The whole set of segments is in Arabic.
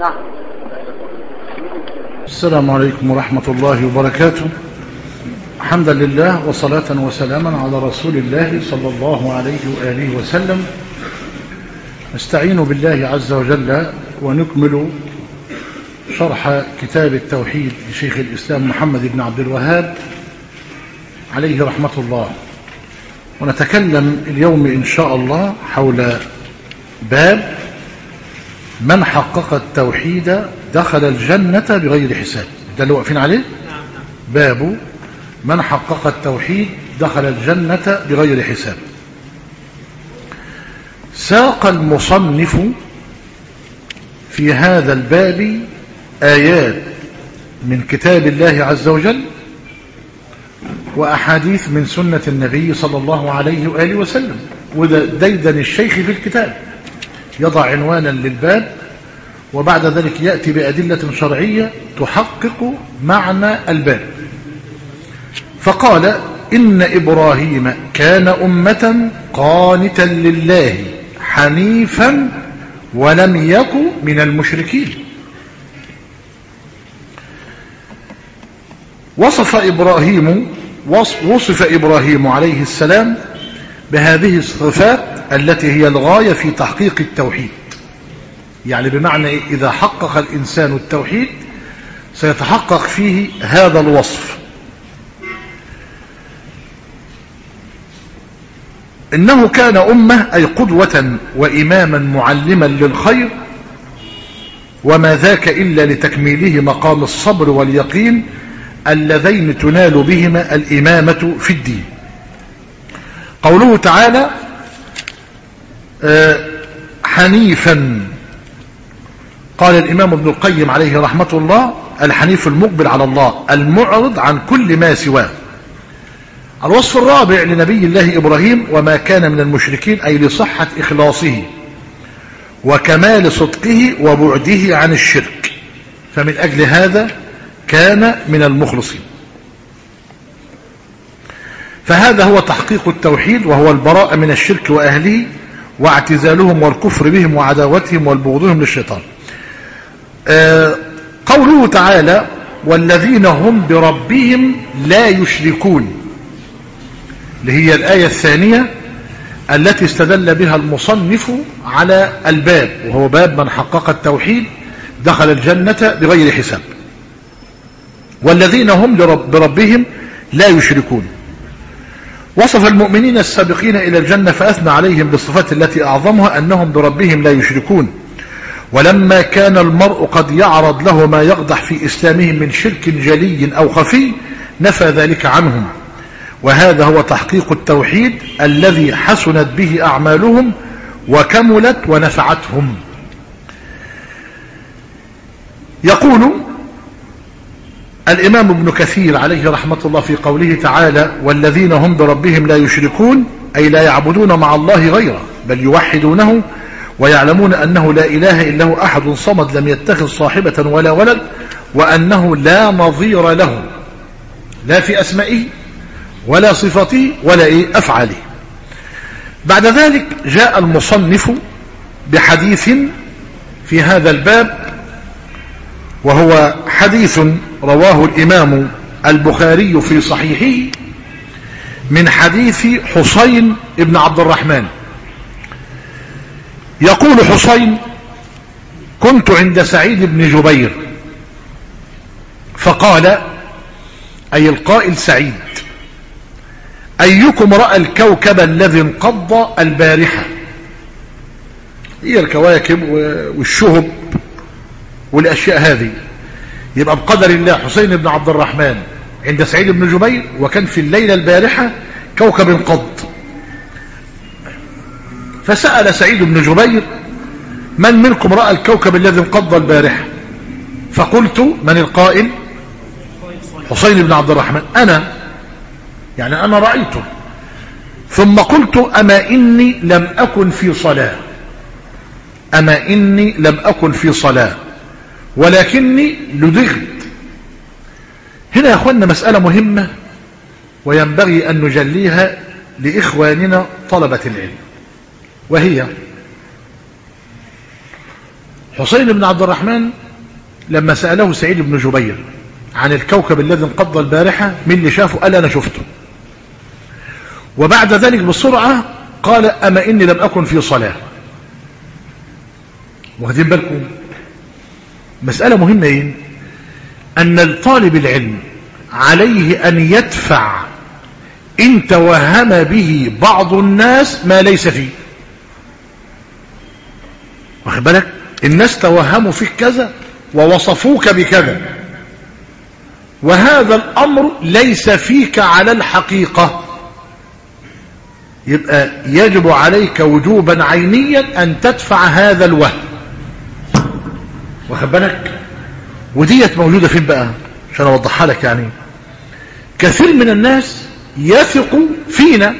نعم. السلام عليكم ورحمة الله وبركاته. حمدا لله وصلاة وسلاما على رسول الله صلى الله عليه وآله وسلم. نستعين بالله عز وجل ونكمل شرح كتاب التوحيد لشيخ الإسلام محمد بن عبد الوهاب عليه رحمة الله، ونتكلم اليوم إن شاء الله حول باب من حقق التوحيد دخل الجنة بغير حساب. ده اللي واقفين عليه، باب من حقق التوحيد دخل الجنة بغير حساب. ساق المصنف في هذا الباب آيات من كتاب الله عز وجل وأحاديث من سنة النبي صلى الله عليه وآله وسلم، وده ديدن الشيخ في الكتاب، يضع عنوانا للباب وبعد ذلك يأتي بأدلة شرعية تحقق معنى الباب. فقال: إن إبراهيم كان أمة قانتا لله حنيفا ولم يك من المشركين. وصف إبراهيم عليه السلام بهذه الصفات التي هي الغاية في تحقيق التوحيد، يعني بمعنى إذا حقق الإنسان التوحيد سيتحقق فيه هذا الوصف. إنه كان أمة أي قدوة وإماما معلما للخير، وما ذاك إلا لتكميله مقام الصبر واليقين اللذين تنال بهما الإمامة في الدين. قوله تعالى حنيفا، قال الإمام ابن القيم عليه رحمة الله: الحنيف المقبل على الله المعرض عن كل ما سواه. الوصف الرابع لنبي الله إبراهيم: وما كان من المشركين، أي لصحة إخلاصه وكمال صدقه وبعده عن الشرك، فمن أجل هذا كان من المخلصين. فهذا هو تحقيق التوحيد، وهو البراءة من الشرك وأهله واعتزالهم والكفر بهم وعداوتهم والبغضهم للشيطان. قوله تعالى: والذين هم بربهم لا يشركون، اللي هي الآية الثانية التي استدل بها المصنف على الباب، وهو باب من حقق التوحيد دخل الجنة بغير حساب. والذين هم بربهم لا يشركون. وصف المؤمنين السابقين إلى الجنة فأثنى عليهم بالصفات التي أعظمها أنهم بربهم لا يشركون. ولما كان المرء قد يعرض له ما يقدح في إسلامهم من شرك جلي أو خفي نفى ذلك عنهم، وهذا هو تحقيق التوحيد الذي حسنت به أعمالهم وكملت ونفعتهم. يقول الإمام ابن كثير عليه رحمة الله في قوله تعالى: والذين هم بربهم لا يشركون، أي لا يعبدون مع الله غيره بل يوحدونه ويعلمون أنه لا إله إلا هو أحد صمد لم يتخذ صاحبة ولا ولد، وأنه لا نظير له لا في أسمائه ولا صفاته ولا أفعاله. بعد ذلك جاء المصنف بحديث في هذا الباب، وهو حديث رواه الإمام البخاري في صحيحه من حديث حسين بن عبد الرحمن. يقول حسين: كنت عند سعيد بن جبير فقال، أي القائل سعيد: أيكم رأى الكوكب الذي انقض البارحة؟ هي الكواكب والشهب والأشياء هذه. يبقى بقدر الله حسين بن عبد الرحمن عند سعيد بن جبير، وكان في الليلة البارحة كوكب انقض. فسأل سعيد بن جبير: من منكم رأى الكوكب الذي انقض البارحة؟ فقلت: من القائل؟ حسين بن عبد الرحمن. يعني أنا رأيته. ثم قلت: أما إني لم أكن في صلاة ولكني لدغت. هنا يا أخوانا مسألة مهمة وينبغي أن نجليها لإخواننا طلبة العلم، وهي حسين بن عبد الرحمن لما سأله سعيد بن جبير عن الكوكب الذي انقض البارحة مين اللي شافه؟ قال أنا شفته. وبعد ذلك بسرعة قال أما إني لم أكن في صلاة. واخدين بالكم مسألة مهمة إيه؟ أن الطالب العلم عليه أن يدفع إن توهم به بعض الناس ما ليس فيه. واخد بالك؟ الناس توهموا فيك كذا ووصفوك بكذا، وهذا الأمر ليس فيك على الحقيقة، يبقى يجب عليك وجوبا عينيا أن تدفع هذا الوهم. واخد بالك؟ وديت موجودة فين بقى عشان أوضحها لك. يعني كثير من الناس يثق فينا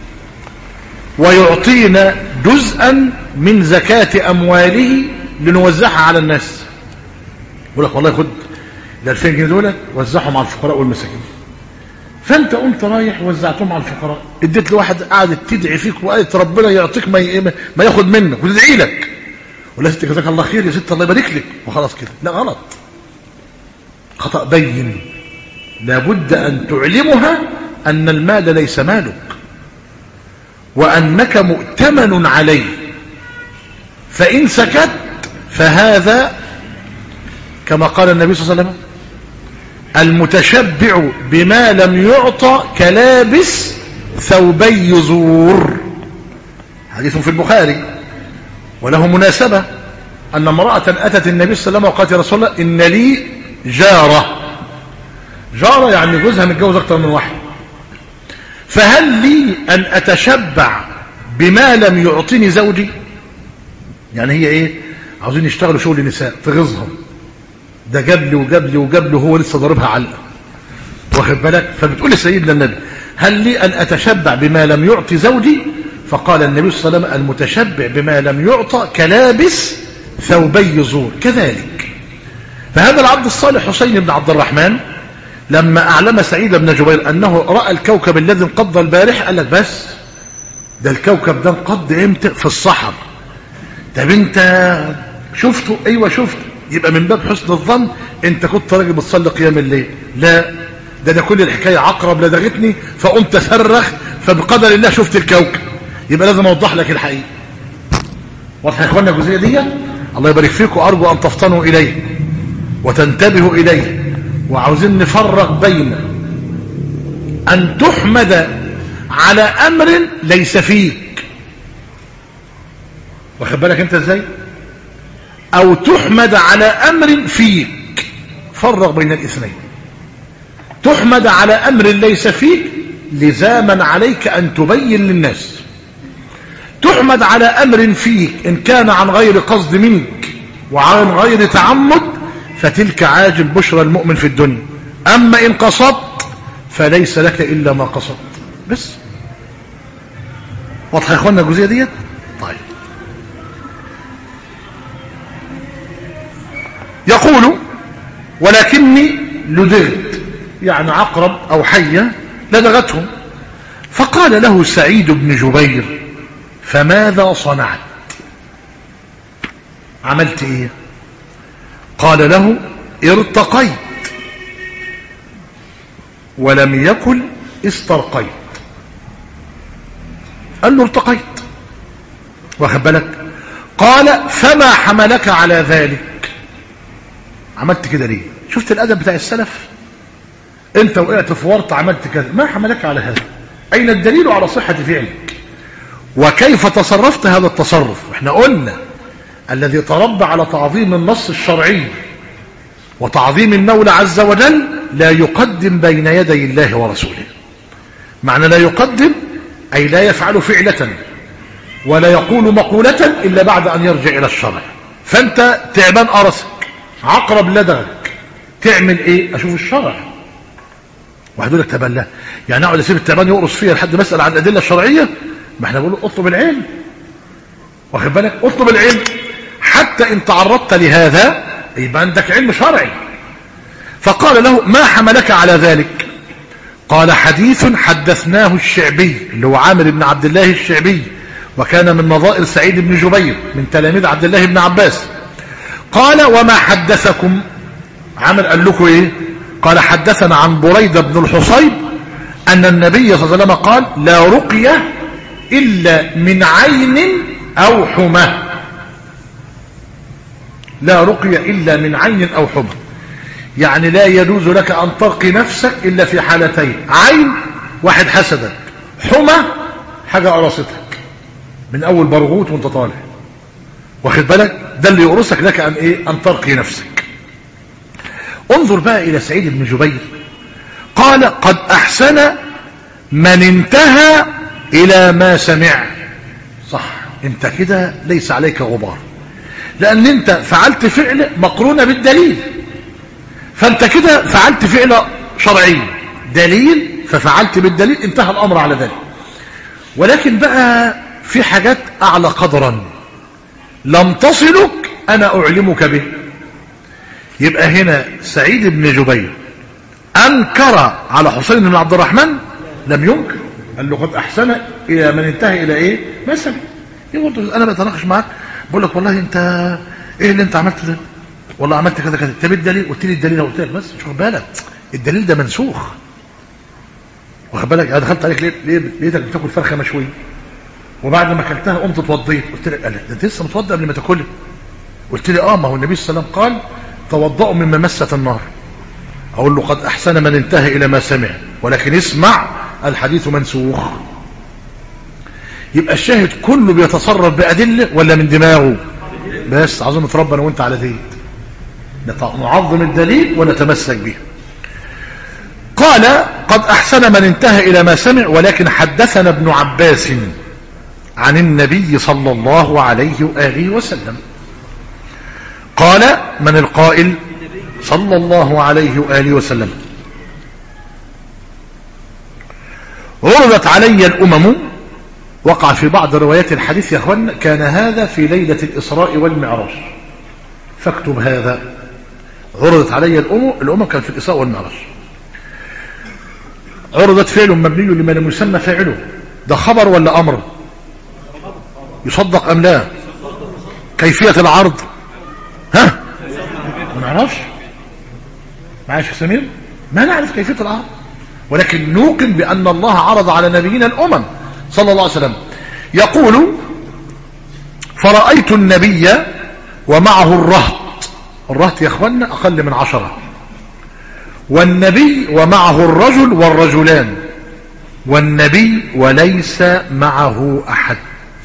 ويعطينا جزءا من زكاة أمواله لنوزعها على الناس. يقول لك والله خد ال 2000 جنيه دول وزعهم على الفقراء والمساكين. فانت قمت رايح وزعتهم على الفقراء، اديت لواحد قاعد تدعي فيك وقالت ربنا يعطيك ما ياخد منك وتدعي لك، ولا ست جزاك الله خير يا ست الله يبارك لك وخلاص كده. لا، غلط، خطأ بين. لابد أن تعلمها أن المال ليس مالك وأنك مؤتمن عليه، فإن سكت فهذا كما قال النبي صلى الله عليه وسلم المتشبع بما لم يعطى كلابس ثوبي زور. حديث في البخاري وله مناسبة أن امرأة أتت النبي صلى الله عليه وسلم وقالت يا رسول الله إن لي جارة يعني جوزها متجوز أكتر من واحد، فهل لي أن أتشبع بما لم يعطيني زوجي؟ يعني هي إيه؟ عاوزين يشتغلوا شغل نساء تغيظهم، ده جاب لي وجاب لي وجاب له هو لسه ضاربها علقة. واخد بالك؟ فبتقول لسيدنا النبي هل لي أن أتشبع بما لم يعطي زوجي؟ فقال النبي صلى الله عليه وسلم المتشبع بما لم يعطى كلابس ثوبي زور. كذلك فهذا العبد الصالح حسين بن عبد الرحمن لما أعلم سعيد بن جبير أنه رأى الكوكب الذي انقض البارح قال لك بس ده الكوكب ده انقض امتى؟ في الصحر. طب انت شفته؟ ايوه شفته. يبقى من باب حسن الظن انت كنت راجل بتصلي قيام الليل. لا، ده كل الحكايه عقرب لدغتني فقمت اصرخ فبقدر الله شفت الكوكب. يبقى لازم اوضح لك الحقيقه. واضح يا اخوانا الجزئيه دي؟ الله يبارك فيكم. ارجو ان تفطنوا اليه وتنتبهوا اليه. وعاوزين نفرق بين ان تحمد على امر ليس فيك، واخد بالك انت ازاي، او تحمد على امر فيك. فرق بين الاثنين. تحمد على امر ليس فيك لزاما عليك ان تبين للناس. تحمد على امر فيك ان كان عن غير قصد منك وعن غير تعمد فتلك عاجل بشرى المؤمن في الدنيا. اما ان قصدت فليس لك الا ما قصدت. بس واضح يا اخوانا الجزئيه ديت؟ طيب يقول ولكني لدغت، يعني عقرب او حية لدغتهم. فقال له سعيد بن جبير فماذا صنعت؟ عملت ايه؟ قال له ارتقيت، ولم يقل استرقيت. قال له ارتقيت. واخد بالك؟ قال فما حملك على ذلك؟ عملت كده ليه؟ شفت الادب بتاع السلف؟ انت وقعت في ورطه عملت كذا، ما حملك على هذا؟ اين الدليل على صحه فعلك؟ وكيف تصرفت هذا التصرف؟ احنا قلنا الذي تربى على تعظيم النص الشرعي وتعظيم المولى عز وجل لا يقدم بين يدي الله ورسوله. معنى لا يقدم اي لا يفعل فعلة ولا يقول مقولة الا بعد ان يرجع الى الشرع. فانت تعبان قرصك، عقرب لدغك، تعمل ايه؟ اشوف الشرع. واحد يقول لك تبلى، يعني اقعد اسيب التعبان يقرص فيها لحد ما اسال عن الادله الشرعيه؟ ما احنا بنقول اطلب العلم. واخد بالك؟ اطلب العلم حتى ان تعرضت لهذا يبقى عندك علم شرعي. فقال له ما حملك على ذلك؟ قال حديث حدثناه الشعبي، اللي هو عامر بن عبد الله الشعبي، وكان من نظائر سعيد بن جبير من تلاميذ عبد الله بن عباس. قال وما حدثكم؟ عامر قال لكم ايه؟ قال حدثنا عن بريدة بن الحصيب ان النبي صلى الله عليه وسلم قال لا رقية الا من عين او حمى. لا رقية الا من عين او حمى، يعني لا يجوز لك ان ترقي نفسك الا في حالتين: عين، واحد حسدك، حمى، حاجة قرصتك من اول برغوت وانت طالع، واخد بالك؟ ده اللي يقرصك لك ان ايه؟ ان ترقي نفسك. انظر بقى الى سعيد بن جبير، قال قد احسن من انتهى الى ما سمع. صح، انت كده ليس عليك غبار، لان انت فعلت فعل مقرونة بالدليل، فانت كده فعلت فعل شرعي دليل، ففعلت بالدليل، انتهى الامر على ذلك. ولكن بقى في حاجات اعلى قدرا لم تصلك انا اعلمك به. يبقى هنا سعيد بن جبير انكر على حسين بن عبد الرحمن؟ لم ينكر، قال له قد احسن الى من انتهى الى ايه؟ ما سمع. يقول انا بتناقش معاك بقول لك والله انت ايه اللي انت عملته ده؟ والله عملت كذا كذا. طب الدليل؟ قلت لي الدليل، قلت لك بس مش واخد بالك الدليل ده منسوخ، واخد بالك؟ انا دخلت عليك ليه لقيتك بتاكل فرخه مشويه، وبعد ما اكلتها قمت اتوضيت، قلت لك قال انت لسه متوضى قبل ما تاكلها؟ قلت لي ما هو النبي صلى الله عليه وسلم قال توضؤوا مما مست النار. اقول له قد احسن من انتهى الى ما سمع، ولكن اسمع الحديث منسوخ. يبقى الشاهد كله بيتصرف بأدلة ولا من دماغه؟ بس عظمة ربنا وانت على ديت نعظم الدليل ونتمسك به. قال قد احسن من انتهى الى ما سمع، ولكن حدثنا ابن عباس عن النبي صلى الله عليه وآله وسلم. قال من القائل؟ صلى الله عليه وآله وسلم. عرضت علي الأمم. وقع في بعض روايات الحديث يا أخوانا كان هذا في ليلة الإسراء والمعراج، فاكتب هذا. عرضت علي الأمم كان في الإسراء والمعراج. عرضت فعل مبني لما لم يسمى فاعله، ده خبر ولا أمر؟ يصدق أم لا؟ كيفية العرض ها؟ ما نعرفش. معاش يا سمير؟ ما نعرف كيفية العرض، ولكن نوقن بأن الله عرض على نبينا الأمم صلى الله عليه وسلم. يقول فرأيت النبي ومعه الرهط. الرهط يا أخوانا أقل من 10، والنبي ومعه الرجل والرجلان، والنبي وليس معه أحد.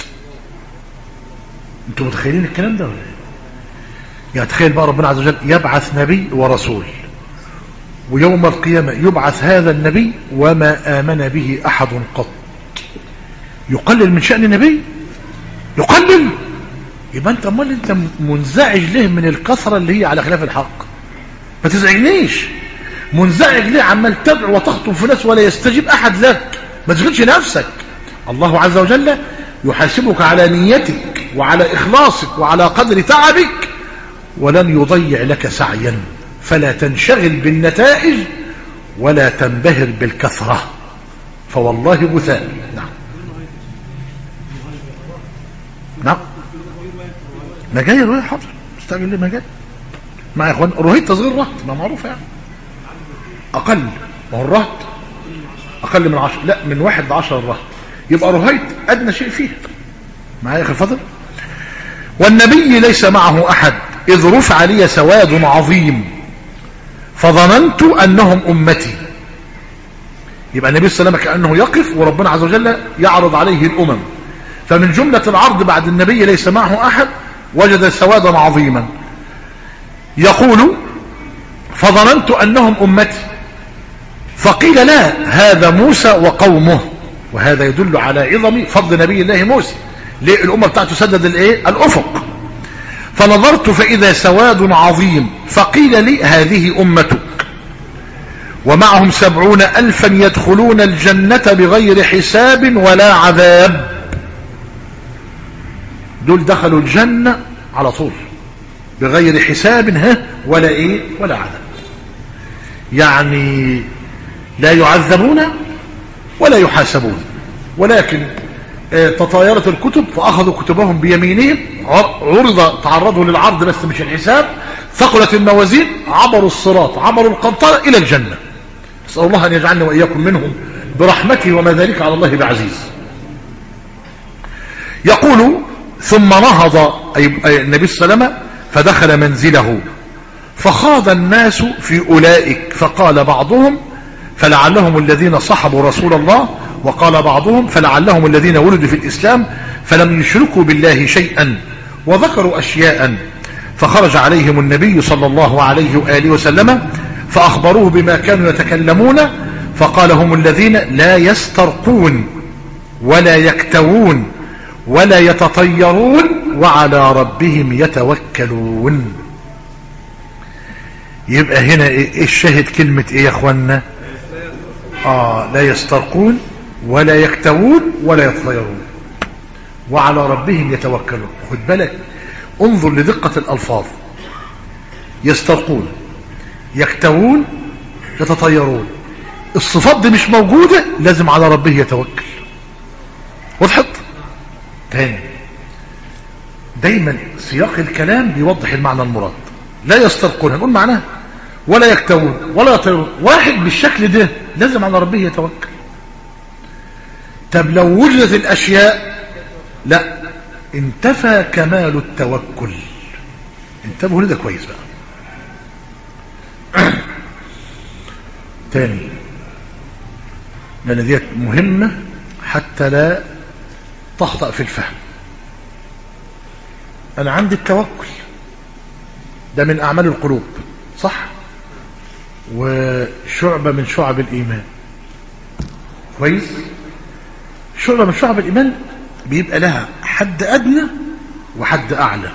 انتوا متخيلين الكلام ده ولا ايه؟ يعني تخيل بقى ربنا عز وجل يبعث نبي ورسول، ويوم القيامة يبعث هذا النبي وما آمن به أحد قط. يقلل من شأن النبي؟ يقلل؟ يبقى انت امال انت منزعج ليه من الكثرة اللي هي على خلاف الحق؟ ما تزعجنيش. منزعج ليه عمال تدعو وتخطب في ناس ولا يستجيب أحد لك؟ ما تشغلش نفسك. الله عز وجل يحاسبك على نيتك وعلى إخلاصك وعلى قدر تعبك، ولن يضيع لك سعيا، فلا تنشغل بالنتائج ولا تنبهر بالكثرة، فوالله غثاء. نعم نعم ما جاي الرهيط. حاضر مستعجل ليه؟ ما جاي مع يا اخوان. الرهيط تصغير رهط ما معروف يعني اقل، ما هو الرهط اقل من 10، لا من 1 ل 10 الرهط، يبقى رهيط ادنى شيء فيه. معايا يا اخي الفضل. والنبي ليس معه احد اذ رفع لي سواد عظيم فظننت انهم امتي. يبقى النبي صلى الله عليه وسلم كأنه يقف وربنا عز وجل يعرض عليه الامم، فمن جملة العرض بعد النبي ليس معه احد وجد سوادا عظيما. يقول فظننت انهم امتي، فقيل لا هذا موسى وقومه. وهذا يدل على عظم فضل نبي الله موسى، ليه؟ الامه بتاعته سدد الايه؟ الافق. فنظرت فاذا سواد عظيم، فقيل لي هذه امتك ومعهم 70,000 يدخلون الجنة بغير حساب ولا عذاب. دول دخلوا الجنة على طول بغير حساب ولا ايه؟ ولا عذاب. يعني لا يعذبون ولا يحاسبون، ولكن تطايرت الكتب فأخذوا كتبهم بيمينهم، تعرضوا للعرض بس مش الحساب، ثقلت الموازين، عبروا الصراط، عبروا القنطرة إلى الجنة. أسأل الله أن يجعلني وإياكم منهم برحمته، وما ذلك على الله بعزيز. يقول ثم نهض أي النبي صلى الله عليه وسلم فدخل منزله فخاض الناس في أولئك، فقال بعضهم فلعلهم الذين صحبوا رسول الله، وقال بعضهم فلعلهم الذين ولدوا في الإسلام فلم يشركوا بالله شيئا، وذكروا أشياء. فخرج عليهم النبي صلى الله عليه وآله وسلم فأخبروه بما كانوا يتكلمون، فقال هم الذين لا يسترقون ولا يكتوون ولا يتطيرون وعلى ربهم يتوكلون. يبقى هنا ايه الشاهد؟ كلمة ايه يا اخوانا؟ لا يسترقون ولا يكتوون ولا يتطيرون وعلى ربهم يتوكلون. خد بالك، انظر لدقة الألفاظ. يسترقون، يكتوون، يتطيرون، الصفات دي مش موجودة، لازم على ربه يتوكل. وضحت؟ تاني، دايما سياق الكلام بيوضح المعنى المراد. لا يسترقون هنقول معناه، ولا يكتوون ولا يطيرون، واحد بالشكل ده لازم على ربه يتوكل. طب لو وجدت الأشياء لا، انتفى كمال التوكل. انتبهوا لده كويس بقى. تاني، لأن ديت مهمة حتى لا تخطأ في الفهم. أنا عندي التوكل ده من أعمال القلوب، صح؟ وشعبة من شعب الإيمان، كويس؟ شعبة من شعب الإيمان بيبقى لها حد أدنى وحد أعلى.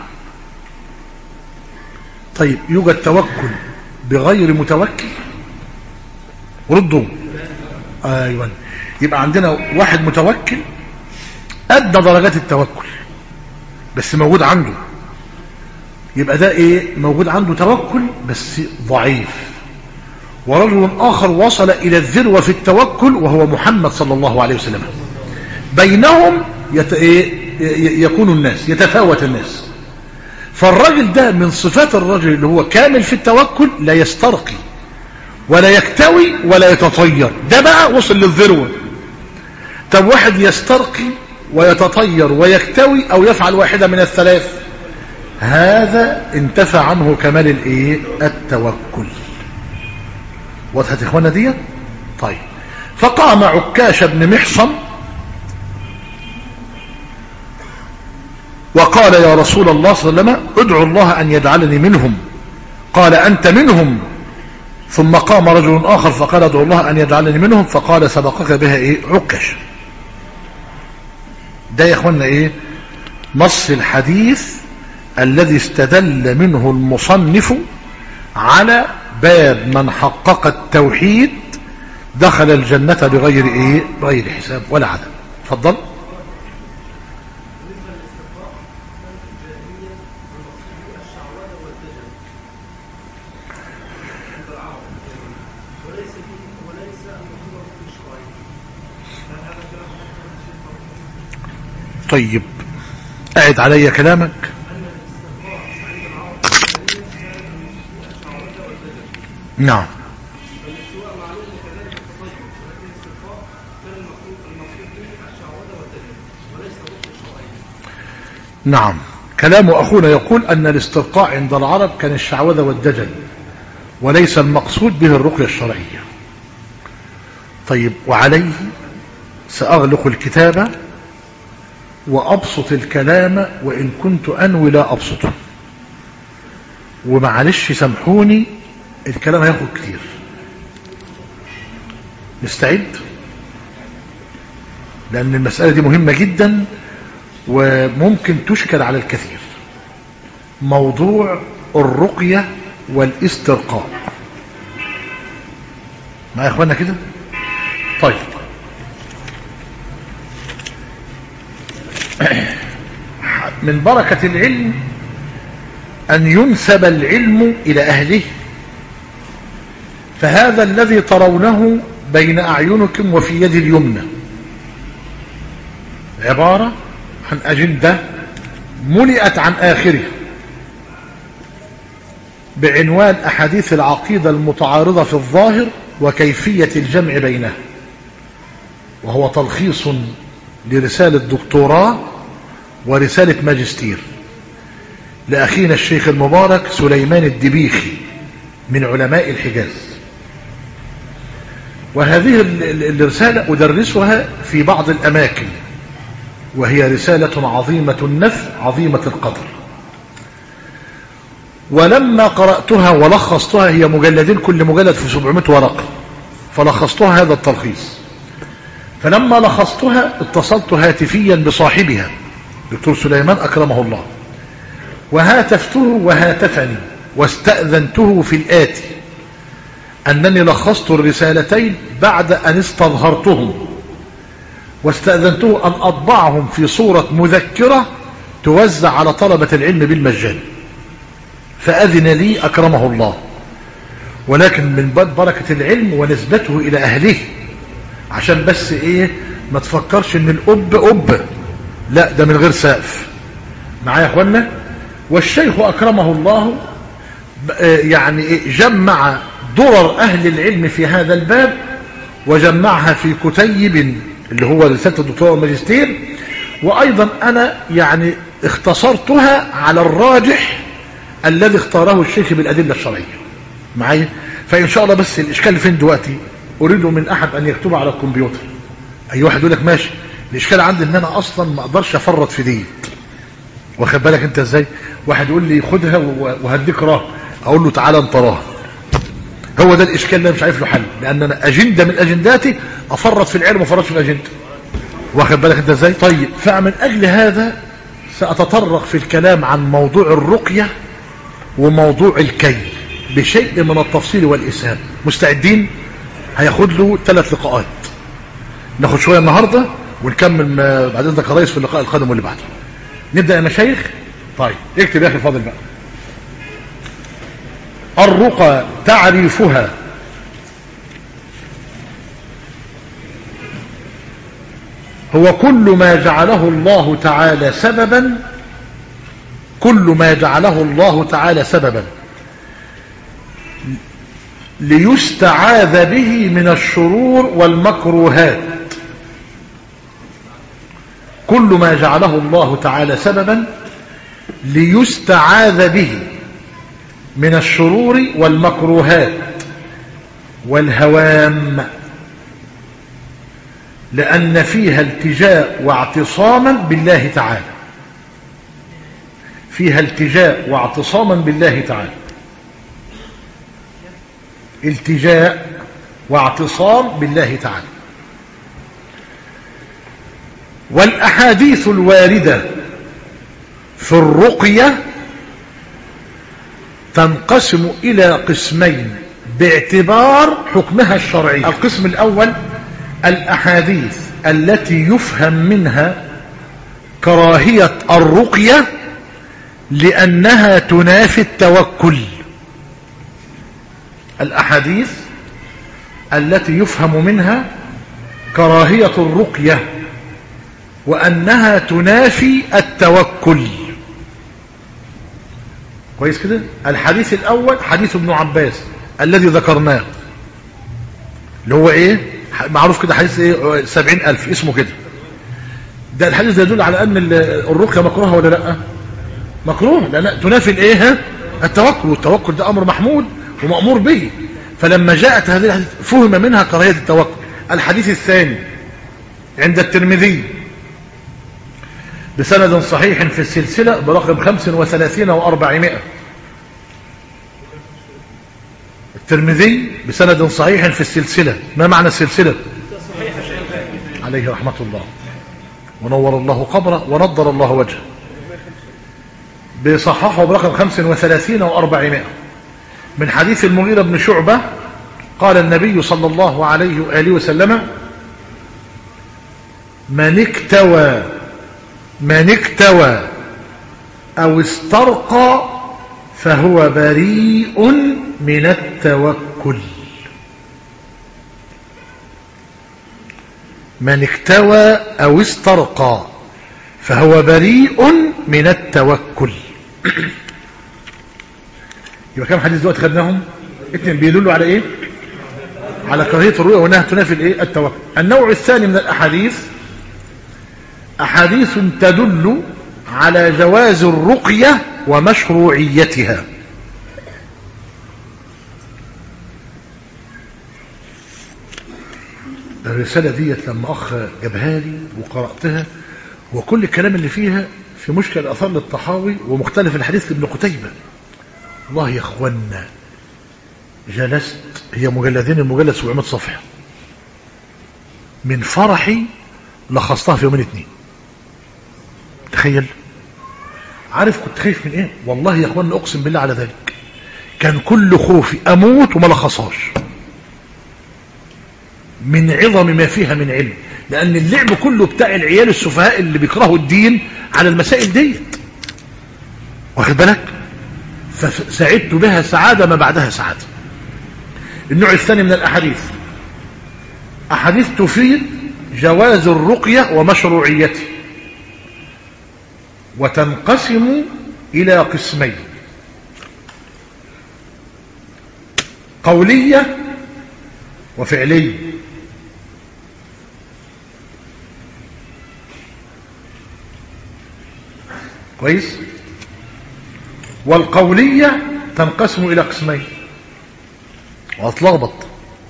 طيب، يوجد توكل بغير متوكل؟ ردوا. أيوة، يبقى عندنا واحد متوكل أدنى درجات التوكل بس موجود عنده، يبقى ده ايه؟ موجود عنده توكل بس ضعيف. ورجل آخر وصل إلى الذروة في التوكل وهو محمد صلى الله عليه وسلم. بينهم يكون الناس، يتفاوت الناس. فالرجل ده من صفات الرجل اللي هو كامل في التوكل، لا يسترقي ولا يكتوي ولا يتطير، ده بقى وصل للذروة. طب واحد يسترقي ويتطير ويكتوي أو يفعل واحدة من الثلاث، هذا انتفى عنه كمال التوكل. وضحت اخوانا دي؟ طيب، فقام عكاش بن محصن وقال يا رسول الله صلى الله عليه وسلم ادعو الله أن يجعلني منهم. قال أنت منهم. ثم قام رجل آخر فقال ادعو الله أن يجعلني منهم، فقال سبقك بها عكاش. ده يا اخوانا نص الحديث الذي استدل منه المصنف على باب من حقق التوحيد دخل الجنة بغير بغير حساب ولا عذاب. اتفضل. طيب، أعد علي كلامك. نعم، نعم، كلام أخونا يقول أن الاسترقاء عند العرب كان الشعوذة والدجل، وليس المقصود به الرقية الشرعية. طيب، وعليه سأغلق الكتابة وأبسط الكلام، وإن كنت أنوي لا أبسطه، ومعلش سامحوني الكلام هياخد كتير. نستعد، لأن المسألة دي مهمة جدا وممكن تشكل على الكثير. موضوع الرقية والاسترقاء معايا يا اخوانا كده؟ طيب، من بركة العلم أن ينسب العلم إلى أهله. فهذا الذي ترونه بين أعينكم وفي يد اليمنى، عبارة عن أجندة ملئت عن آخره بعنوان أحاديث العقيدة المتعارضة في الظاهر وكيفية الجمع بينها، وهو تلخيص لرسالة دكتوراه ورسالة ماجستير لأخينا الشيخ المبارك سليمان الدبيخي من علماء الحجاز. وهذه الرسالة أدرسها في بعض الأماكن، وهي رسالة عظيمة النفع عظيمة القدر. ولما قرأتها ولخصتها، هي مجلدين كل مجلد في 700 ورقة، فلخصتها هذا التلخيص. فلما لخصتها اتصلت هاتفيا بصاحبها دكتور سليمان أكرمه الله، وهاتفته وهاتفني واستأذنته في الآتي: أنني لخصت الرسالتين بعد أن استظهرتهم، واستأذنته أن أطبعهم في صورة مذكرة توزع على طلبة العلم بالمجان، فأذن لي أكرمه الله، ولكن من باب بركة العلم ونسبته إلى أهله، عشان بس إيه ما تفكرش إن الأب لا، ده من غير سقف معايا يا أخوانا. والشيخ أكرمه الله يعني جمع درر أهل العلم في هذا الباب، وجمعها في كتيب اللي هو رسالة الدكتوراه والماجستير، وأيضا أنا يعني اختصرتها على الراجح الذي اختاره الشيخ بالأدلة الشرعية معايا. فإن شاء الله بس الإشكال فين دلوقتي؟ أريد من أحد أن يكتب على الكمبيوتر. أي واحد يقول لك ماشي، الإشكال عندي إن أنا أصلا ما أقدرش أفرط في دي، واخد بالك أنت إزاي؟ واحد يقول لي خدها وهديك راه، أقول له تعالى أنت راه. هو ده الإشكال اللي مش عارف له حل، لأن أنا أجندة من أجنداتي أفرط في العلم وأفرط في الأجندة، واخد بالك أنت إزاي؟ طيب، فمن أجل هذا سأتطرق في الكلام عن موضوع الرقية وموضوع الكي بشيء من التفصيل والإسهام. مستعدين؟ هياخد له 3 لقاءات، ناخد شوية النهاردة ونكمل بعد إذنك يا ريس في اللقاء القادم واللي بعده. نبدأ يا مشايخ. طيب اكتب يا أخي الفاضل بقى: الرقى تعريفها هو كل ما جعله الله تعالى سببا، كل ما جعله الله تعالى سببا ليستعاذ به من الشرور والمكروهات، كل ما جعله الله تعالى سببا ليستعاذ به من الشرور والمكروهات والهوام، لأن فيها التجاء واعتصاما بالله تعالى، فيها التجاء واعتصاما بالله تعالى، التجاء واعتصام بالله تعالى. والأحاديث الواردة في الرقية تنقسم إلى قسمين باعتبار حكمها الشرعي. القسم الأول: الأحاديث التي يفهم منها كراهية الرقية لأنها تنافي التوكل، الأحاديث التي يفهم منها كراهية الرقية وأنها تنافي التوكل. كويس كده؟ الحديث الأول حديث ابن عباس الذي ذكرناه، اللي هو ايه معروف كده، حديث ايه 70,000 اسمه كده. ده الحديث ده يدل على ان الرقية مكروهة ولا لا؟ مكروه، لأن تنافي الايه التوكل، والتوكل ده امر محمود ومأمور به. فلما جاءت هذه الحديث فهم منها كراهية التوكل. الحديث الثاني عند الترمذي بسند صحيح في السلسلة برقم 35 و400، الترمذي بسند صحيح في السلسلة. ما معنى السلسلة؟ عليه رحمة الله ونور الله قبره ونضر الله وجهه، بصححه برقم 35 و400 من حديث المغيرة بن شعبة قال النبي صلى الله عليه وآله وسلم: من اكتوى أو استرقى فهو بريء من التوكل. من اكتوى أو استرقى فهو بريء من التوكل. يبقى كم حديث دلوقتي خدناهم؟ 2 بيدلوا على ايه؟ على كراهية الرؤيا وانها تنافي الايه؟ التوكل. النوع الثاني من الاحاديث احاديث تدل على جواز الرقية ومشروعيتها. الرسالة ديت لما اخ جابها لي وقرأتها، وكل الكلام اللي فيها في مشكل الاثار للطحاوي ومختلف الحديث لابن قتيبة. والله يا اخوانا جلست، هي مجلدين، المجلد 700 صفحة، من فرحي لخصتها في يومين 2. تخيل. عارف كنت خايف من ايه؟ والله يا اخوانا اقسم بالله على ذلك، كان كل خوفي اموت وما لخصهاش من عظم ما فيها من علم، لان اللعب كله بتاع العيال السفهاء اللي بيكرهوا الدين على المسائل ديت، واخد بالك؟ فسعدت بها سعادة ما بعدها سعادة. النوع الثاني من الاحاديث احاديث تفيد جواز الرقية ومشروعيته، وتنقسم الى قسمين: قولية وفعلية. كويس. والقولية تنقسم الى قسمين، واتلخبط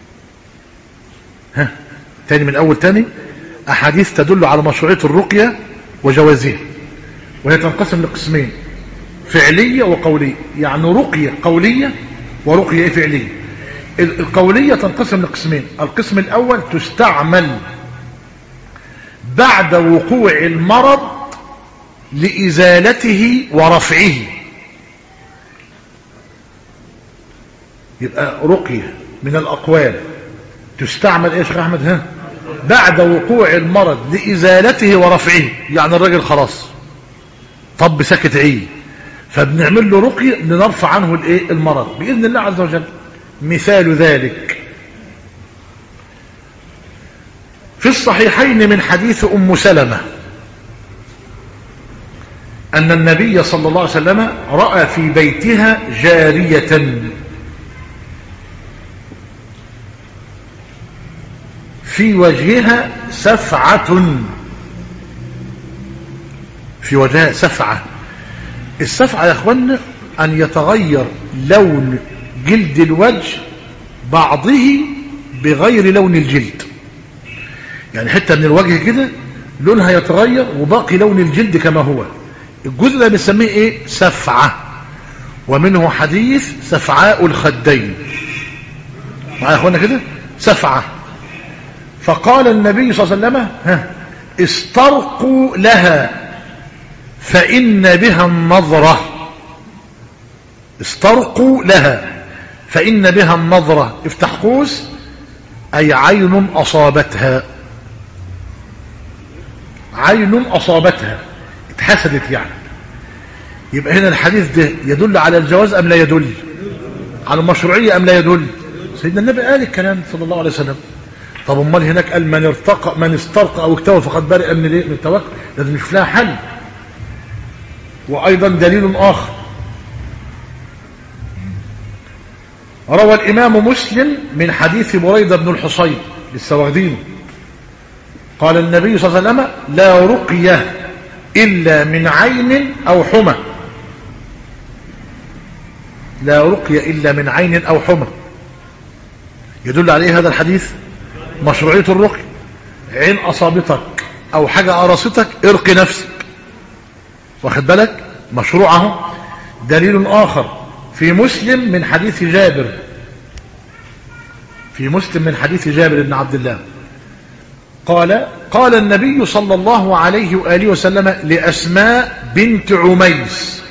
تاني من اول تاني. احاديث تدل على مشروعية الرقية وجوازها، وهي تنقسم لقسمين: فعلية وقولية. يعني رقية قولية ورقية فعلية. القولية تنقسم لقسمين: القسم الاول تستعمل بعد وقوع المرض لإزالته ورفعه. يبقى رقية من الأقوال تستعمل ايه يا شيخ احمد؟ بعد وقوع المرض لإزالته ورفعه. يعني الراجل خلاص طب سكت عيه، فبنعمل له رقية لنرفع عنه الايه؟ المرض بإذن الله عز وجل. مثال ذلك في الصحيحين من حديث أم سلمة أن النبي صلى الله عليه وسلم رأى في بيتها جارية في وجهها سفعة. في وجهها سفعة. السفعة يا اخوانا أن يتغير لون جلد الوجه بعضه بغير لون الجلد. يعني حتة من الوجه كده لونها يتغير وباقي لون الجلد كما هو. الجزء ده بنسميه ايه؟ سفعة. ومنه حديث سفعاء الخدين. معايا يا اخوانا كده؟ سفعة. فقال النبي صلى الله عليه وسلم استرقوا لها فإن بها النظرة. استرقوا لها فإن بها النظرة. افتح قوس، أي عين أصابتها. عين أصابتها، اتحسدت يعني. يبقى هنا الحديث ده يدل على الجواز أم لا يدل؟ على المشروعية أم لا يدل؟ سيدنا النبي قال الكلام صلى الله عليه وسلم. طب امال هناك قال من استرقى او اكتوى فقد برئ من التوكل. لازم نشوف لها حل. وايضا دليل اخر روى الامام مسلم من حديث بريدة بن الحصين لسه واخدينه. قال النبي صلى الله عليه وسلم لا رقية الا من عين او حمى. لا رقية الا من عين او حمى. يدل عليه هذا الحديث مشروعية الرقية. عين أصابتك أو حاجة قرصتك ارقي نفسك، واخد بالك؟ مشروعه. دليل آخر في مسلم من حديث جابر. في مسلم من حديث جابر بن عبد الله قال النبي صلى الله عليه وآله وسلم لأسماء بنت عميس.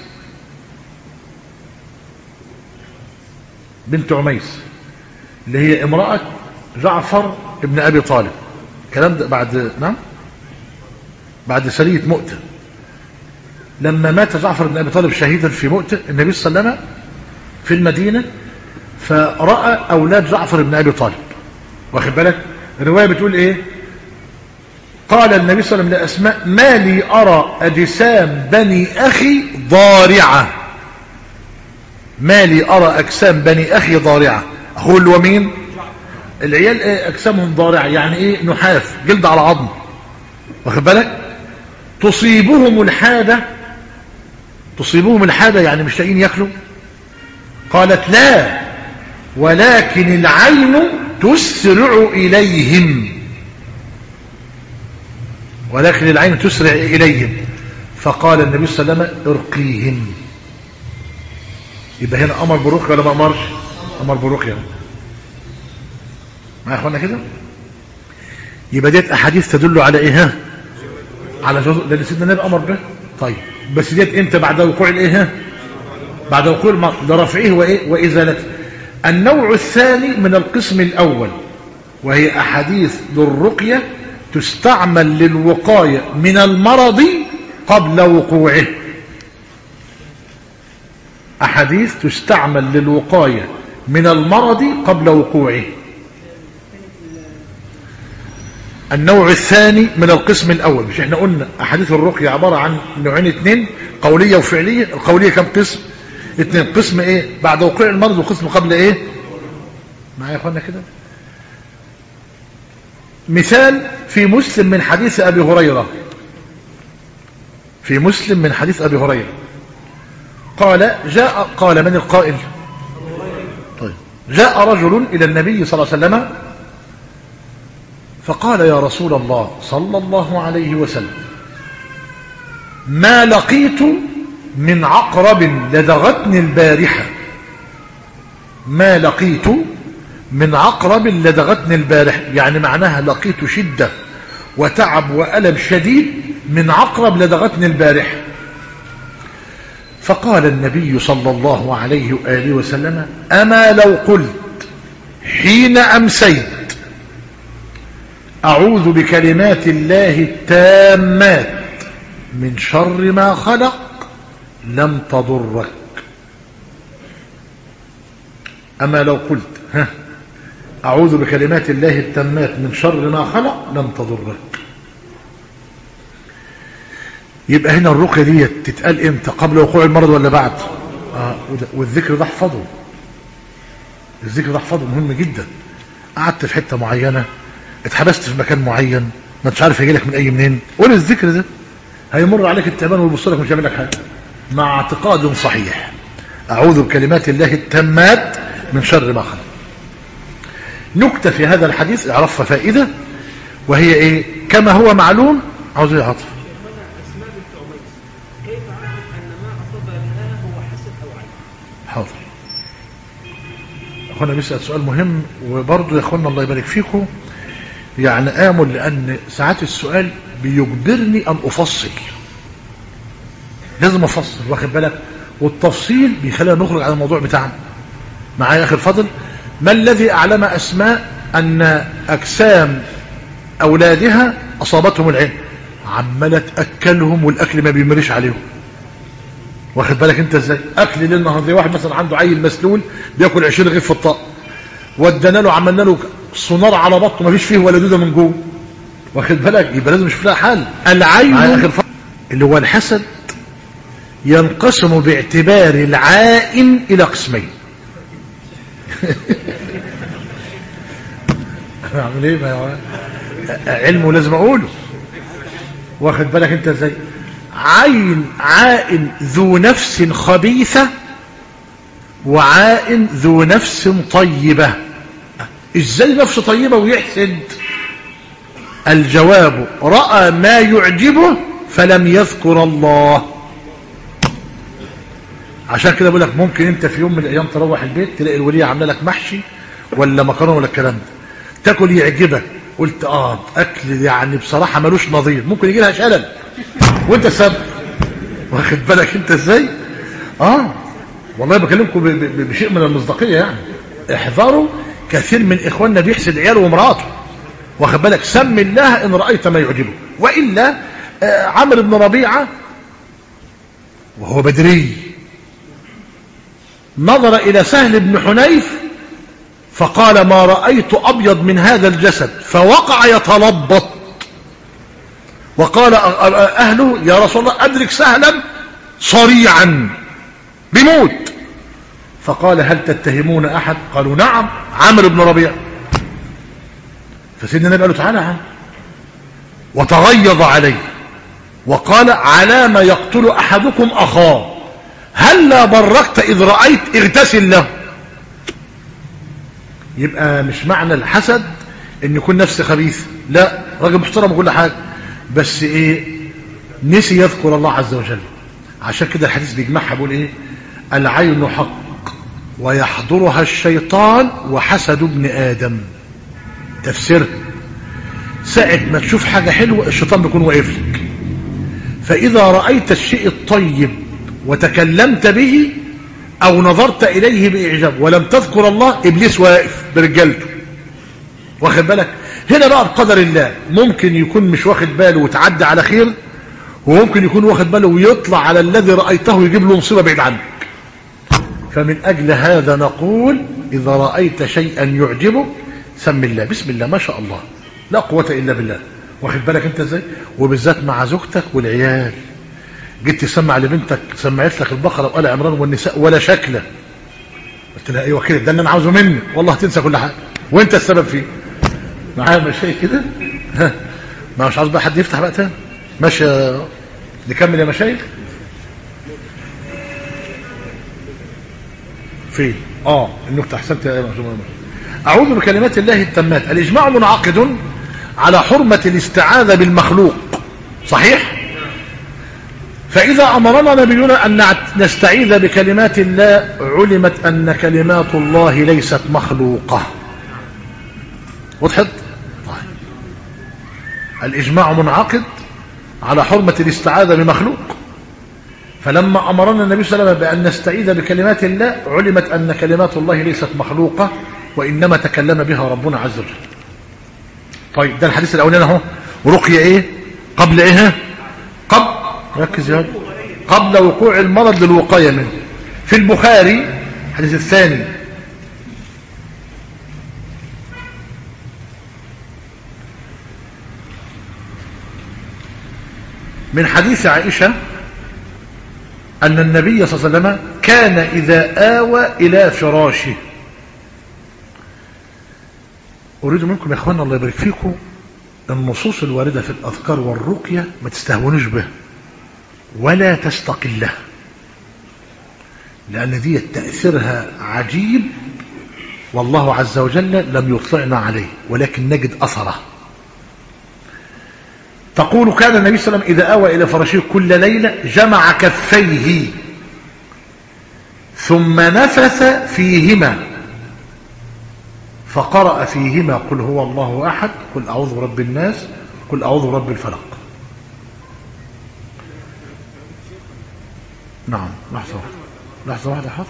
بنت عميس اللي هي امرأة جعفر ابن أبي طالب. الكلام ده بعد سرية مؤتة. لما مات جعفر بن أبي طالب شهيدا في مؤتة، النبي صلى الله عليه وسلم في المدينة فرأى أولاد جعفر بن أبي طالب، واخد بالك؟ الرواية بتقول إيه؟ قال النبي صلى الله عليه وسلم لأسماء: ما لي أرى أجسام بني أخي ضارعة. ما لي أرى أجسام بني أخي ضارعة. هو اللي ومين؟ العيال ايه أجسامهم ضارعة؟ يعني ايه؟ نحاف، جلد على عظم، واخد بالك؟ تصيبهم الحادة يعني مش لاقيين ياكلوا. قالت: لا، ولكن العين تسرع إليهم. فقال النبي صلى الله عليه وسلم: ارقيهم. يبقى هنا أمر بالرقية ولا ما أمرش؟ أمر بالرقية. ما يا أخوانا كده؟ يبقى ديت أحاديث تدل على إيه؟ على جزء لأن سيدنا النبي أمر به. طيب بس ديت إمتى؟ بعد وقوع الإيه؟ بعد وقوع المرض، لرفعه وإزالته. النوع الثاني من القسم الأول، وهي أحاديث للرقية تستعمل للوقاية من المرض قبل وقوعه. أحاديث تستعمل للوقاية من المرض قبل وقوعه. النوع الثاني من القسم الأول. مش احنا قلنا أحاديث الرقية عبارة عن نوعين اثنين، قولية وفعلية. القولية كم قسم؟ اثنين. قسم ايه؟ بعد وقوع المرض، وقسم قبل ايه؟ معايا يا اخوانا كده؟ مثال في مسلم من حديث أبي هريرة. قال من القائل؟ طيب. جاء رجل إلى النبي صلى الله عليه وسلم فقال: يا رسول الله صلى الله عليه وسلم، ما لقيت من عقرب لدغتني البارحة. ما لقيت من عقرب لدغتني البارحة، يعني معناها لقيت شدة وتعب وألم شديد من عقرب لدغتني البارحة. فقال النبي صلى الله عليه وآله وسلم: أما لو قلت حين أمسيت أعوذ بكلمات الله التامات من شر ما خلق لم تضرك. أما لو قلت أعوذ بكلمات الله التامات من شر ما خلق لم تضرك. يبقى هنا الرقية دي تتقال امتى؟ قبل وقوع المرض ولا بعد؟ والذكر ده احفظه. مهم جدا. قعدت في حتة معينة، اتحبست في مكان معين، ما انتش عارف يجي لك من اي منين، قول الذكر ده، هيمر عليك التعبان ويبص لك مش هيعمل لك حاجه، مع اعتقاد صحيح. اعوذ بكلمات الله التامات من شر ما خلق. نكتة في هذا الحديث اعرفها فائدة، وهي ايه؟ كما هو معلوم. عاوز ايه عطف؟ كيف عرفت ان ما اصاب لها هو حسد او عين؟ حاضر. اخوانا بيسأل سؤال مهم، وبرضه يا اخوانا الله يبارك فيكم يعني آمل، لأن ساعات السؤال بيجبرني أن أفصل. لازم أفصل، واخد بالك؟ والتفصيل بيخلينا نخرج عن الموضوع بتاعنا. معايا يا أخي الفضل؟ ما الذي أعلم أسماء أن أجسام أولادها أصابتهم العين؟ عمالة تأكلهم والأكل ما بيمرش عليهم، واخد بالك أنت إزاي؟ أكل ليل نهار. زي واحد مثلا عنده عيل مسلول بياكل 20 رغيف في الطاق، ودنا له عملنا له صنار على بطنه ما فيش فيه ولا دوده من جوه، واخد بالك؟ يبقى لازم نشوف لها حل. العين اللي هو الحسد ينقسم باعتبار العائن الى قسمين. اعمل ايه؟ ما علمه لازم اقوله، واخد بالك انت ازاي؟ عائن ذو نفس خبيثه وعائن ذو نفس طيبه. ازاي نفس طيبة ويحسد؟ الجواب: رأى ما يعجبه فلم يذكر الله. عشان كده بقول لك ممكن انت في يوم من الايام تروح البيت تلاقي الولية عامله لك محشي ولا مكرونه ولا الكلام ده، تاكل يعجبك، قلت اكل يعني بصراحة ملوش نظير، ممكن يجي لها شلل وانت سبب، واخد بالك انت ازاي؟ والله بكلمكم بشيء من المصداقية يعني. احذروا، كثير من إخواننا بيحسد عياله ومراته، واخد بالك؟ سم الله إن رأيت ما يعجبه. وإلا عمرو بن ربيعة وهو بدري نظر إلى سهل بن حنيف فقال: ما رأيت أبيض من هذا الجسد، فوقع يتلبط. وقال أهله يا رسول الله أدرك سهلا صريعا بموت. فقال هل تتهمون أحد؟ قالوا نعم، عامر بن ربيع. فسيدنا النبي قال له تعالى يا عم، وتغيظ عليه وقال على ما يقتل أحدكم أخاه، هلا بركت إذ رأيت اغتسل له. يبقى مش معنى الحسد ان يكون نفس خبيث، لا، راجل محترم وكل حاجه، بس ايه، نسي يذكر الله عز وجل. عشان كده الحديث بيجمعها، بيقول ايه، العين حق ويحضرها الشيطان وحسد ابن آدم. تفسير، ساعة ما تشوف حاجة حلوة الشيطان بيكون واقف لك، فإذا رأيت الشيء الطيب وتكلمت به أو نظرت إليه بإعجاب ولم تذكر الله، إبليس واقف برجالته، واخد بالك. هنا بقى بقدر الله ممكن يكون مش واخد باله وتعدي على خير، وممكن يكون واخد باله ويطلع على الذي رأيته ويجيب له مصيبة بعيد عنك. فمن أجل هذا نقول إذا رأيت شيئا يعجبك سم الله، بسم الله ما شاء الله، لا قوة إلا بالله، واخد بالك انت ازاي. وبالذات مع زوجتك والعيال، جيت تسمع لبنتك سمعت لك البقرة وآل عمران والنساء ولا شكله، قلت لها ايوه كده، ده اللي انا عاوزه منك، والله هتنسى كل حاجه وانت السبب فيه. معايا مشايخ كده، ما مش عاوز بقى حد يفتح بقى تاني. ماشي، نكمل يا مشايخ. فين النكته، احسنت يا مهجوم. اعوذ بكلمات الله التامات. الاجماع منعقد على حرمه الاستعاذه بالمخلوق، صحيح؟ فإذا أمرنا نبينا أن نستعيذ بكلمات الله علمت أن كلمات الله ليست مخلوقة. وضحت؟ طيب. الإجماع منعقد على حرمة الاستعاذة بمخلوق، فلما أمرنا النبي صلى الله عليه وسلم بأن نستعيذ بكلمات الله علمت أن كلمات الله ليست مخلوقة، وإنما تكلم بها ربنا عز وجل. طيب، ده الحديث الأولاني اهو. رقية إيه؟ قبل إيه؟ ركز يا قبل وقوع المرض للوقاية منه. في البخاري الحديث الثاني من حديث عائشة أن النبي صلى الله عليه وسلم كان إذا آوى إلى فراشه. أريد منكم يا أخوانا الله يبارك فيكم النصوص الواردة في الأذكار والرقية ما تستهونوش به ولا تستقله، لأن دي تأثيرها عجيب والله عز وجل لم يطلعنا عليه، ولكن نجد أثره. تقول كان النبي صلى الله عليه وسلم إذا آوى إلى فراشه كل ليلة جمع كفيه ثم نفث فيهما فقرأ فيهما قل هو الله أحد، قل أعوذ برب الناس، قل أعوذ برب الفلق. نعم، لحظة واحدة حاضر.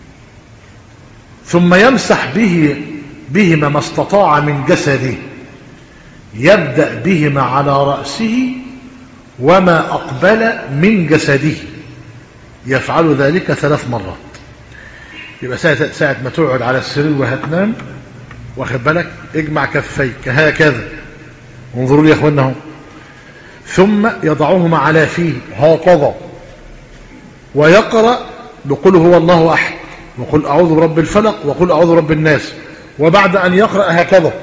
ثم يمسح بهما ما استطاع من جسده، يبدأ بهما على رأسه وما أقبل من جسده، يفعل ذلك 3 مرات. يبقى ساعة ما تقعد على السرير وهتنام، واخد بالك، اجمع كفيك هكذا، انظروا لي يا اخوانا، ثم يضعهما على فيه هكذا، ويقرأ بقول هو الله أحد، وقل أعوذ برب الفلق، وقل أعوذ برب الناس. وبعد أن يقرأ هكذا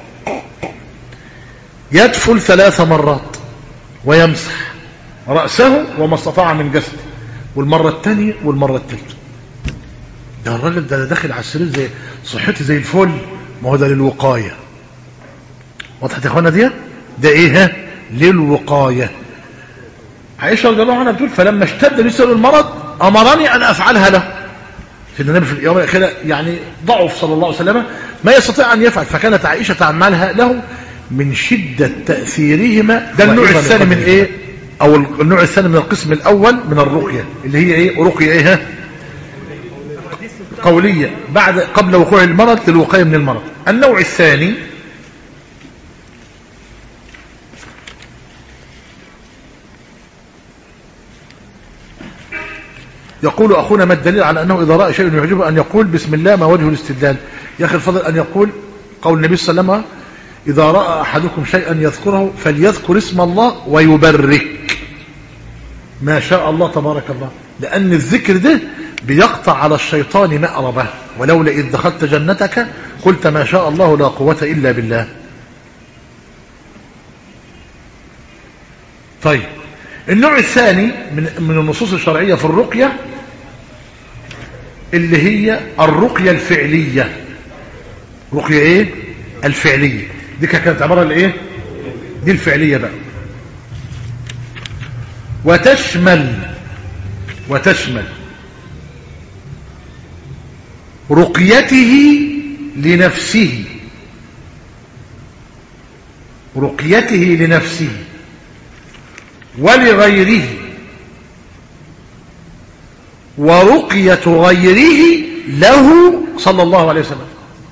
يدفل 3 مرات ويمسح رأسه وما استطاع من جسده، والمرة الثانية والمرة الثالثة. ده الراجل ده داخل على السرير زي صحتي زي الفل، ما هو ده للوقاية. وضحت يا اخوانا دي؟ ده ايه؟ للوقاية. عائشة رضي الله عنها بتقول فلما اشتد بسبب المرض أمرني أن أفعلها له. سيدنا النبي في اليوم الأخير يعني ضعف صلى الله عليه وسلم ما يستطيع أن يفعل، فكانت عائشة تعملها له من شدة تأثيرهما. ده النوع الثاني من ايه، او النوع الثاني من القسم الاول من الرقية، اللي هي ايه؟ رقية ايه؟ قولية قبل وقوع المرض للوقاية من المرض. النوع الثاني يقول أخونا ما الدليل على أنه إذا رأى شيء يعجبه أن يقول بسم الله ما وجه الاستدلال؟ يا أخي الفضل أن يقول قول النبي صلى الله عليه وسلم إذا رأى أحدكم شيئا يذكره فليذكر اسم الله ويبرك ما شاء الله تبارك الله، لأن الذكر ده بيقطع على الشيطان مأربه. ولولا إذ دخلت جنتك قلت ما شاء الله لا قوة إلا بالله. طيب النوع الثاني من النصوص الشرعية في الرقية اللي هي الرقية الفعلية. رقية ايه؟ الفعلية. دي كانت عبارة الايه؟ دي الفعلية بقى. وتشمل رقيته لنفسه ولغيره ورقية غيره له صلى الله عليه وسلم.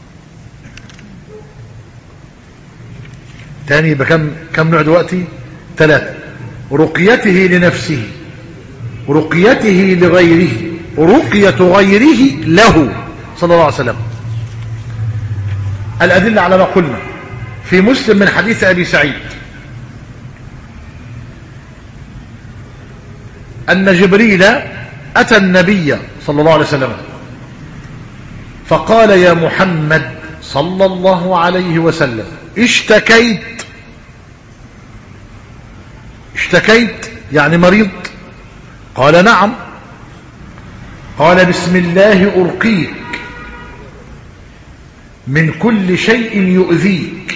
تاني يبقى كم نوع دلوقتي؟ 3. رقيته لنفسه، رقيته لغيره، رقية غيره له صلى الله عليه وسلم. الأدلة على ما قلنا في مسلم من حديث أبي سعيد أن جبريل أتى النبي صلى الله عليه وسلم فقال يا محمد صلى الله عليه وسلم اشتكيت يعني مريض؟ قال نعم. قال بسم الله أرقيك من كل شيء يؤذيك،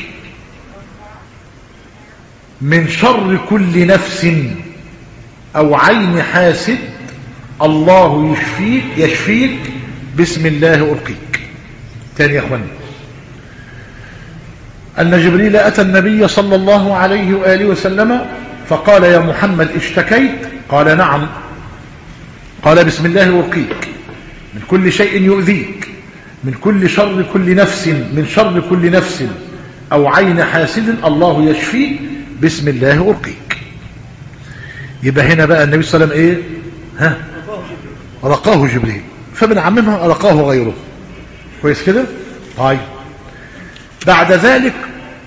من شر كل نفس أو عين حاسد، الله يشفيك بسم الله أرقيك. تاني يا أخواني، أن جبريل أتى النبي صلى الله عليه وآله وسلم فقال يا محمد اشتكيت؟ قال نعم. قال بسم الله أرقيك من كل شيء يؤذيك، من كل شر كل نفس، من شر كل نفس أو عين حاسد، الله يشفيك بسم الله أرقيك. يبقى هنا بقى النبي صلى الله عليه وسلم ايه؟ رقاه جبريل، فبنعممها رقاه غيره. كويس كده؟ طيب بعد ذلك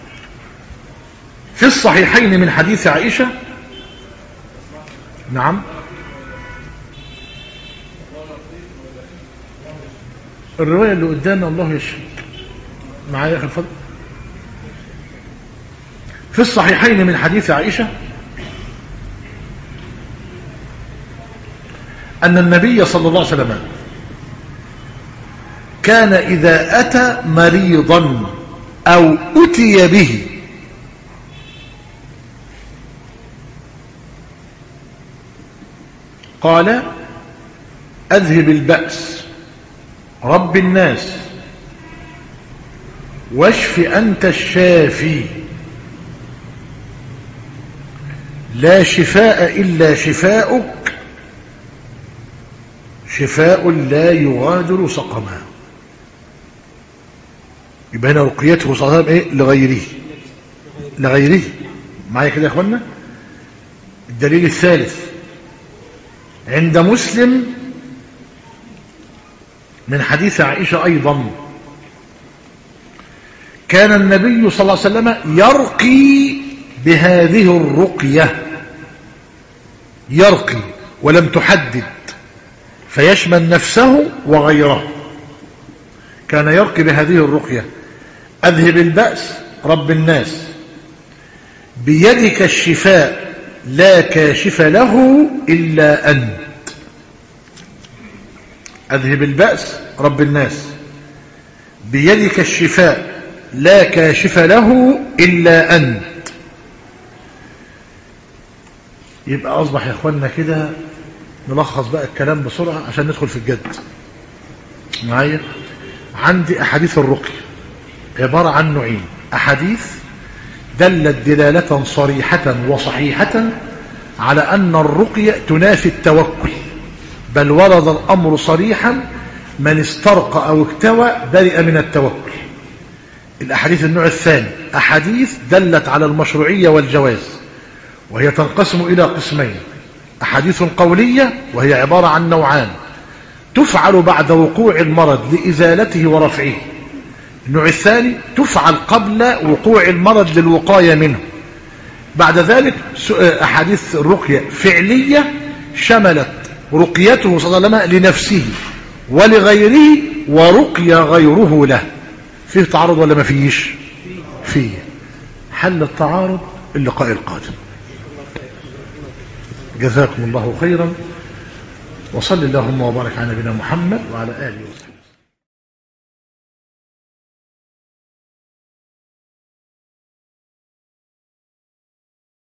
في الصحيحين من حديث عائشة، نعم الرواية اللي قدامنا الله يشفيك معايا يا اخي الفضل. في الصحيحين من حديث عائشة أن النبي صلى الله عليه وسلم كان إذا أتى مريضا أو أتي به قال أذهب البأس رب الناس واشف أنت الشافي لا شفاء إلا شفاؤك شفاء لا يغادر سقما. يبقى هنا رقيته صلى الله عليه وسلم ايه؟ لغيره. معايا كده يا اخوانا؟ الدليل الثالث عند مسلم من حديث عائشة أيضا كان النبي صلى الله عليه وسلم يرقي بهذه الرقية، يرقي ولم تحدد فيشمل نفسه وغيره. كان يرقي بهذه الرقية أذهب البأس رب الناس بيدك الشفاء لا كاشف له إلا أنت. أذهب البأس رب الناس بيدك الشفاء لا كاشف له إلا أنت. يبقى أصبح يا أخوانا كده نلخص بقى الكلام بسرعة عشان ندخل في الجد. معايا عندي أحاديث الرقية عبارة عن نوعين: أحاديث دلت دلالة صريحة وصحيحة على أن الرقية تنافي التوكل، بل ورد الأمر صريحا من استرقى أو اكتوى برئ من التوكل. الأحاديث النوع الثاني أحاديث دلت على المشروعية والجواز، وهي تنقسم إلى قسمين: أحاديث قولية وهي عبارة عن نوعان تفعل بعد وقوع المرض لإزالته ورفعه، النوع الثاني تفعل قبل وقوع المرض للوقاية منه. بعد ذلك أحاديث الرقية فعلية شملت رقيته صلى الله عليه وسلم لنفسه ولغيره ورقي غيره له. فيه تعارض ولا ما فيش؟ فيه. حل التعارض اللقاء القادم. جزاكم الله خيرا، وصل اللهم وبارك على نبينا محمد وعلى آله وصحبه.